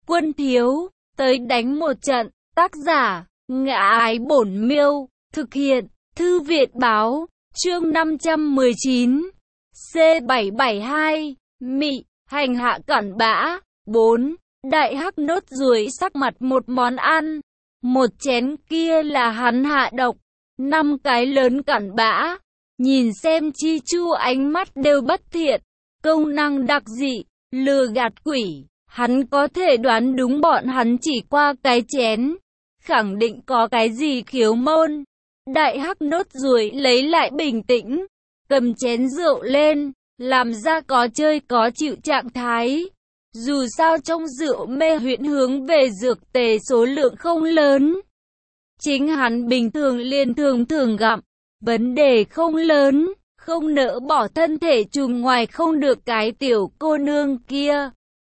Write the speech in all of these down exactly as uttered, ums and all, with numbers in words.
Quân thiếu, tới đánh một trận. Tác giả, Ngã Ái Bổn Miêu. Thực hiện, Thư viện báo. Chương năm trăm mười chín. C bảy bảy hai. Mị, hành hạ cặn bã. bốn. Đại hắc nốt ruồi sắc mặt một món ăn. Một chén kia là hắn hạ độc. Năm cái lớn cặn bã. Nhìn xem Chi Chu ánh mắt đều bất thiện. Công năng đặc dị, lừa gạt quỷ. Hắn có thể đoán đúng bọn hắn chỉ qua cái chén. Khẳng định có cái gì khiếu môn. Đại hắc nốt ruồi lấy lại bình tĩnh. Cầm chén rượu lên. Làm ra có chơi có chịu trạng thái. Dù sao trong rượu mê huyễn hướng về dược tề số lượng không lớn. Chính hắn bình thường liền thường thường gặm. Vấn đề không lớn. Không nỡ bỏ thân thể trùm ngoài không được cái tiểu cô nương kia.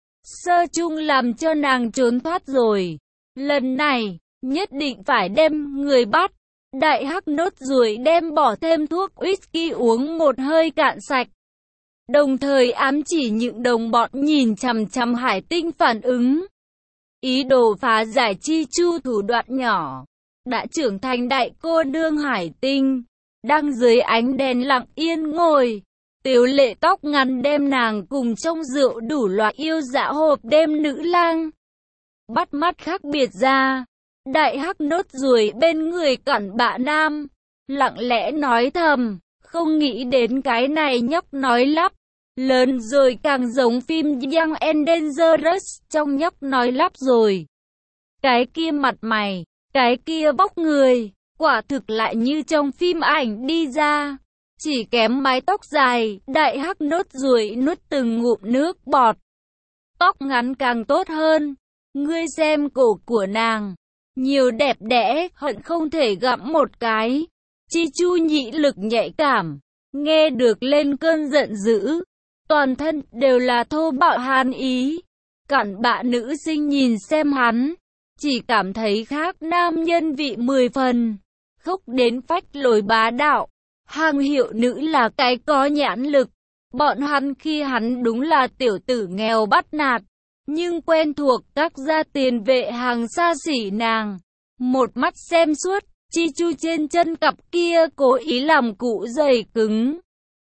Sơ chung làm cho nàng trốn thoát rồi. Lần này, nhất định phải đem người bắt. Đại hắc nốt ruồi đem bỏ thêm thuốc whisky uống một hơi cạn sạch. Đồng thời ám chỉ những đồng bọn nhìn chằm chằm Hải Tinh phản ứng. Ý đồ phá giải Chi Chu thủ đoạn nhỏ. Đã trưởng thành đại cô nương Hải Tinh. Đang dưới ánh đèn lặng yên ngồi. Tiếu lệ tóc ngắn đem nàng cùng trong rượu đủ loại yêu dã hộp đêm nữ lang. Bắt mắt khác biệt ra. Đại hắc nốt ruồi bên người cặn bã nam. Lặng lẽ nói thầm. Không nghĩ đến cái này nhóc nói lắp. Lớn rồi càng giống phim Young and Dangerous trong nhóc nói lắp rồi. Cái kia mặt mày, cái kia vóc người, quả thực lại như trong phim ảnh đi ra. Chỉ kém mái tóc dài, đại hắc nốt ruồi nuốt từng ngụm nước bọt. Tóc ngắn càng tốt hơn. Ngươi xem cổ của nàng, nhiều đẹp đẽ, hận không thể gặm một cái. Chi Chu nhĩ lực nhạy cảm, nghe được lên cơn giận dữ. Toàn thân đều là thô bạo hàn ý. Cặn bã nữ sinh nhìn xem hắn, chỉ cảm thấy khác nam nhân vị mười phần. Khóc đến phách lối bá đạo. Hàng hiệu nữ là cái có nhãn lực. Bọn hắn khi hắn đúng là tiểu tử nghèo bắt nạt. Nhưng quen thuộc các gia tiền vệ hàng xa xỉ nàng. Một mắt xem suốt, Chi Chu trên chân cặp kia cố ý làm cụ giày cứng.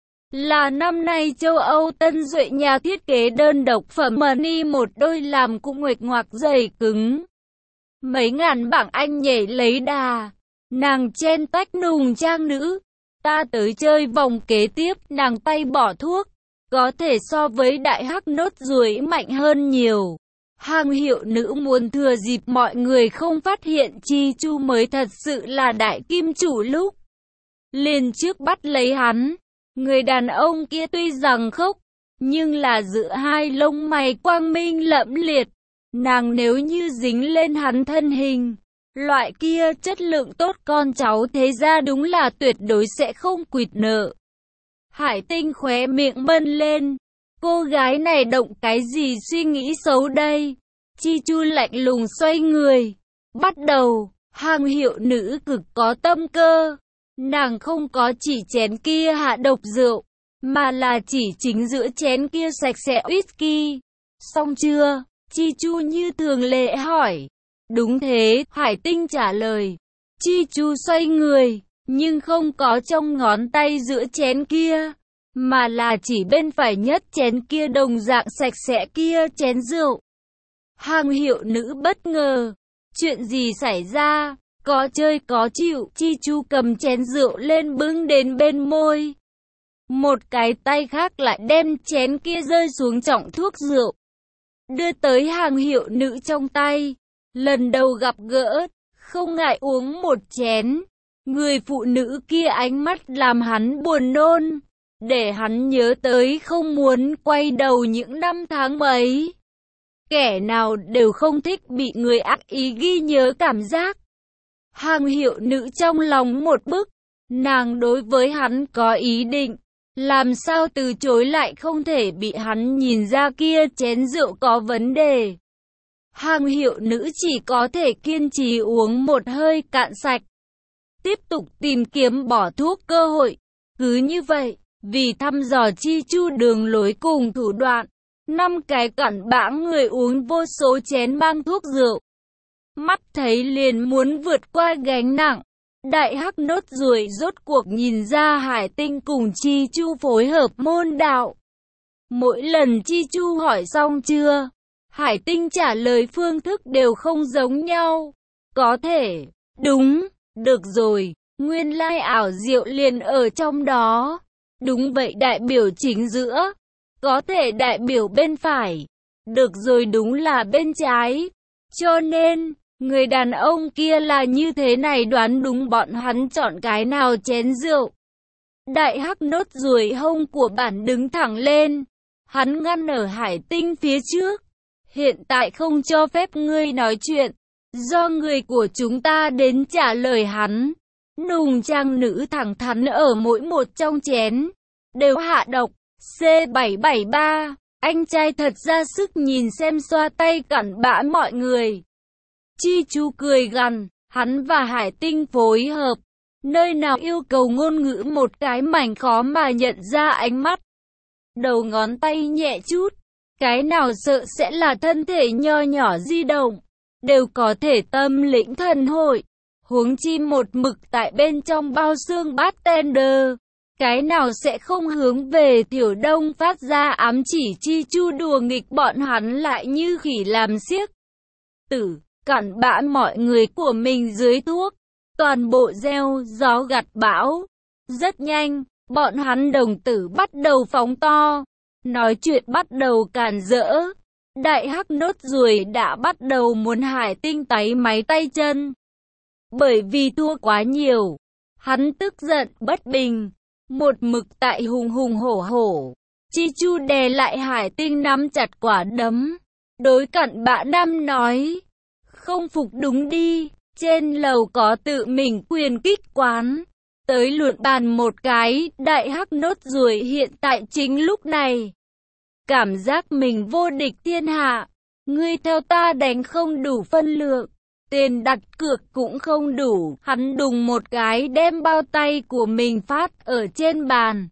Là năm nay châu Âu Tân Duệ nhà thiết kế đơn độc phẩm Money một đôi làm cũng nguệch ngoạc giày cứng. Mấy ngàn bảng Anh nhảy lấy đà. Nàng chen tách nùng trang nữ. Ta tới chơi vòng kế tiếp, nàng tay bỏ thuốc. Có thể so với đại hắc nốt ruồi mạnh hơn nhiều. Hàng hiệu nữ muốn thừa dịp mọi người không phát hiện Chi Chu mới thật sự là đại kim chủ lúc. Liền trước bắt lấy hắn. Người đàn ông kia tuy rằng khóc, nhưng là giữa hai lông mày quang minh lẫm liệt. Nàng nếu như dính lên hắn thân hình, loại kia chất lượng tốt con cháu thế ra đúng là tuyệt đối sẽ không quỵt nợ. Hải Tinh khóe miệng bân lên. Cô gái này động cái gì suy nghĩ xấu đây? Chi Chu lạnh lùng xoay người. Bắt đầu, hàng hiệu nữ cực có tâm cơ. Nàng không có chỉ chén kia hạ độc rượu, mà là chỉ chính giữa chén kia sạch sẽ whisky. Xong chưa? Chi Chu như thường lệ hỏi. Đúng thế, Hải Tinh trả lời. Chi Chu xoay người, nhưng không có trong ngón tay giữa chén kia, mà là chỉ bên phải nhất chén kia đồng dạng sạch sẽ kia chén rượu. Hàng hiệu nữ bất ngờ. Chuyện gì xảy ra? Có chơi có chịu. Chi Chu cầm chén rượu lên bưng đến bên môi. Một cái tay khác lại đem chén kia rơi xuống trọng thuốc rượu. Đưa tới hàng hiệu nữ trong tay. Lần đầu gặp gỡ, không ngại uống một chén. Người phụ nữ kia ánh mắt làm hắn buồn nôn. Để hắn nhớ tới không muốn quay đầu những năm tháng ấy. Kẻ nào đều không thích bị người ác ý ghi nhớ cảm giác. Hàng hiệu nữ trong lòng một bức. Nàng đối với hắn có ý định. Làm sao từ chối lại không thể bị hắn nhìn ra kia chén rượu có vấn đề. Hàng hiệu nữ chỉ có thể kiên trì uống một hơi cạn sạch. Tiếp tục tìm kiếm bỏ thuốc cơ hội. Cứ như vậy, vì thăm dò Chi Chu đường lối cùng thủ đoạn, Năm cái cặn bã người uống vô số chén mang thuốc rượu. Mắt thấy liền muốn vượt qua gánh nặng. Đại hắc nốt ruồi rốt cuộc nhìn ra Hải Tinh cùng Chi Chu phối hợp môn đạo. Mỗi lần Chi Chu hỏi xong chưa, Hải Tinh trả lời phương thức đều không giống nhau. Có thể, đúng, được rồi, nguyên lai ảo diệu liền ở trong đó. Đúng vậy, đại biểu chính giữa. Có thể đại biểu bên phải. Được rồi, đúng là bên trái. Cho nên, người đàn ông kia là như thế này, đoán đúng bọn hắn chọn cái nào chén rượu. Đại hắc nốt ruồi hông của bản đứng thẳng lên. Hắn ngăn ở Hải Tinh phía trước. Hiện tại không cho phép ngươi nói chuyện. Do người của chúng ta đến trả lời hắn. Nùng trang nữ thẳng thắn ở mỗi một trong chén. Đều hạ độc. C bảy bảy ba. Anh trai thật ra sức nhìn xem xoa tay cặn bã mọi người. Chi Chu cười gằn. Hắn và Hải Tinh phối hợp. Nơi nào yêu cầu ngôn ngữ một cái mảnh khó mà nhận ra ánh mắt. Đầu ngón tay nhẹ chút. Cái nào sợ sẽ là thân thể nho nhỏ di động. Đều có thể tâm lĩnh thần hội. Huống chi một mực tại bên trong bao xương bartender. Cái nào sẽ không hướng về Tiểu Đông phát ra ám chỉ. Chi Chu đùa nghịch bọn hắn lại như khỉ làm xiếc. Tử, cặn bã mọi người của mình dưới thuốc. Toàn bộ gieo gió gặt bão. Rất nhanh, bọn hắn đồng tử bắt đầu phóng to. Nói chuyện bắt đầu càn rỡ. Đại hắc nốt ruồi đã bắt đầu muốn Hải Tinh táy máy tay chân. Bởi vì thua quá nhiều. Hắn tức giận bất bình. Một mực tại hùng hùng hổ hổ. Chi Chu đè lại Hải Tinh nắm chặt quả đấm. Đối cặn bã nam nói. Không phục đúng đi. Trên lầu có tự mình quyền kích quán. Tới luận bàn một cái. Đại hắc nốt ruồi hiện tại chính lúc này. Cảm giác mình vô địch thiên hạ. Ngươi theo ta đánh không đủ phân lượng. Tiền đặt cược cũng không đủ. Hắn đùng một cái đem bao tay của mình phát ở trên bàn.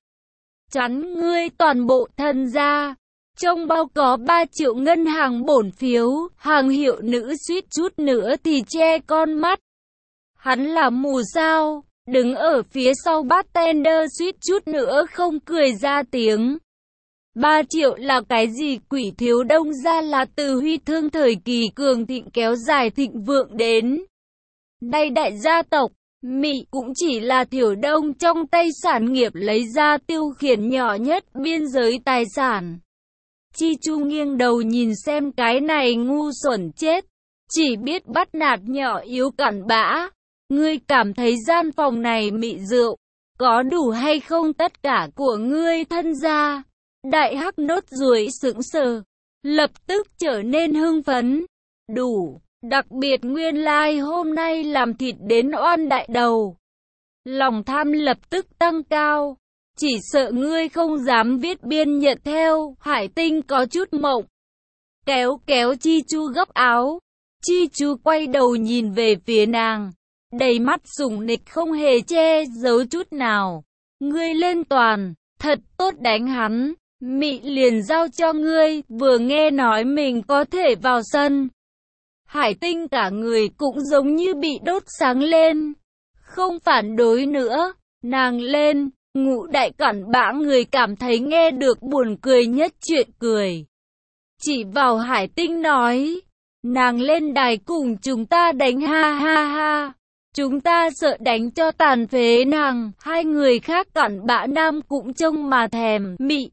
Chắn ngươi toàn bộ thân ra. Trong bao có ba triệu ngân hàng bổn phiếu. Hàng hiệu nữ suýt chút nữa thì che con mắt. Hắn là mù sao. Đứng ở phía sau bartender suýt chút nữa không cười ra tiếng. Ba triệu là cái gì? Quỷ thiếu đông ra là từ huy thương thời kỳ cường thịnh kéo dài thịnh vượng đến nay đại gia tộc. Mỹ cũng chỉ là Tiểu Đông trong tay sản nghiệp lấy ra tiêu khiển nhỏ nhất biên giới tài sản. Chi Chu nghiêng đầu nhìn xem cái này ngu xuẩn chết. Chỉ biết bắt nạt nhỏ yếu cặn bã. Ngươi cảm thấy gian phòng này mị rượu có đủ hay không tất cả của ngươi thân gia? Đại hắc nốt ruồi sững sờ, lập tức trở nên hưng phấn. Đủ, đặc biệt nguyên lai like hôm nay làm thịt đến oan đại đầu. Lòng tham lập tức tăng cao. Chỉ sợ ngươi không dám viết biên nhận theo. Hải Tinh có chút mộng. Kéo kéo Chi Chu gấp áo. Chi Chu quay đầu nhìn về phía nàng. Đầy mắt sủng nịch không hề che giấu chút nào. Ngươi lên toàn, thật tốt đánh hắn. Mị liền giao cho ngươi, vừa nghe nói mình có thể vào sân. Hải Tinh cả người cũng giống như bị đốt sáng lên. Không phản đối nữa, nàng lên, ngũ đại cặn bã người cảm thấy nghe được buồn cười nhất chuyện cười. Chỉ vào Hải Tinh nói, nàng lên đài cùng chúng ta đánh ha ha ha. Chúng ta sợ đánh cho tàn phế nàng. Hai người khác cặn bã nam cũng trông mà thèm. Mị,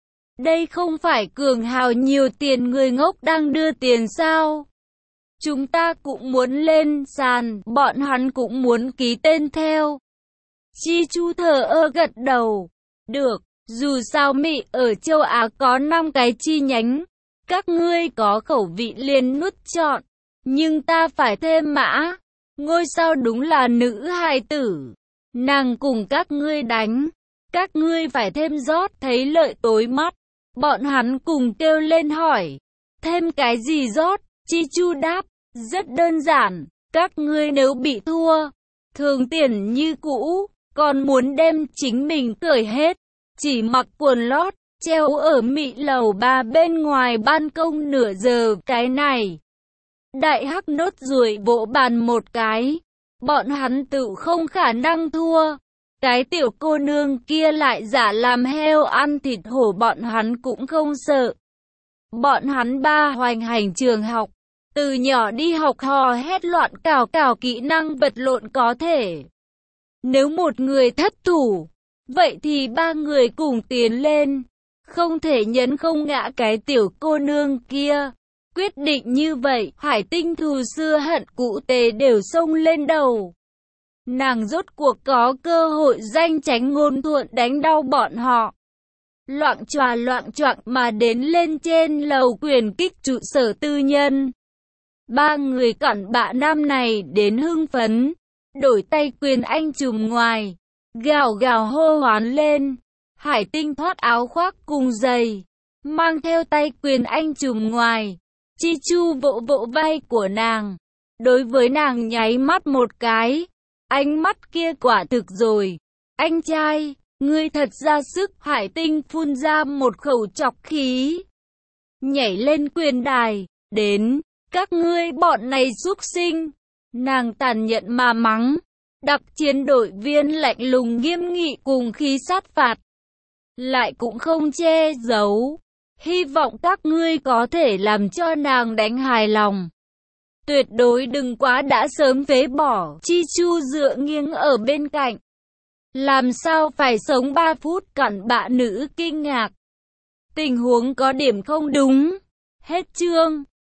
đây không phải cường hào nhiều tiền người ngốc đang đưa tiền sao? Chúng ta cũng muốn lên sàn, bọn hắn cũng muốn ký tên theo. Chi Chu thờ ơ gật đầu. Được, dù sao Mị ở châu Á có năm cái chi nhánh. Các ngươi có khẩu vị liền nuốt chọn. Nhưng ta phải thêm mã. Ngôi sao đúng là nữ hài tử. Nàng cùng các ngươi đánh. Các ngươi phải thêm rót, thấy lợi tối mắt. Bọn hắn cùng kêu lên hỏi. Thêm cái gì rót? Chi Chu đáp. Rất đơn giản. Các ngươi nếu bị thua, thường tiền như cũ, còn muốn đem chính mình cởi hết. Chỉ mặc quần lót, treo ở mị lầu ba bên ngoài ban công nửa giờ. Cái này, đại hắc nốt ruồi vỗ bàn một cái. Bọn hắn tự không khả năng thua. Cái tiểu cô nương kia lại giả làm heo ăn thịt hổ, bọn hắn cũng không sợ. Bọn hắn ba hoành hành trường học, từ nhỏ đi học hò hét loạn cào cào kỹ năng vật lộn có thể. Nếu một người thất thủ, vậy thì ba người cùng tiến lên, không thể nhấn không ngã cái tiểu cô nương kia. Quyết định như vậy, Hải Tinh thù xưa hận cũ tề đều xông lên đầu. Nàng rốt cuộc có cơ hội danh tránh ngôn thuận đánh đau bọn họ. Loạng choạng loạng choạng mà đến lên trên lầu quyền kích trụ sở tư nhân. Ba người cặn bã nam này đến hưng phấn, đổi tay quyền anh trùm ngoài, gào gào hô hoán lên. Hải Tinh thoát áo khoác cùng giày, mang theo tay quyền anh trùm ngoài. Chi Chu vỗ vỗ vai của nàng, đối với nàng nháy mắt một cái. Ánh mắt kia quả thực rồi. Anh trai, ngươi thật ra sức. Hải Tinh phun ra một khẩu trọc khí, nhảy lên quyền đài. Đến, các ngươi bọn này xúc sinh. Nàng tàn nhẫn mà mắng. Đặc chiến đội viên lạnh lùng nghiêm nghị cùng khí sát phạt, lại cũng không che giấu. Hy vọng các ngươi có thể làm cho nàng đánh hài lòng. Tuyệt đối đừng quá đã sớm phế bỏ. Chi Chu dựa nghiêng ở bên cạnh. Làm sao phải sống ba phút? Cặn bã nữ kinh ngạc. Tình huống có điểm không đúng. Hết chương.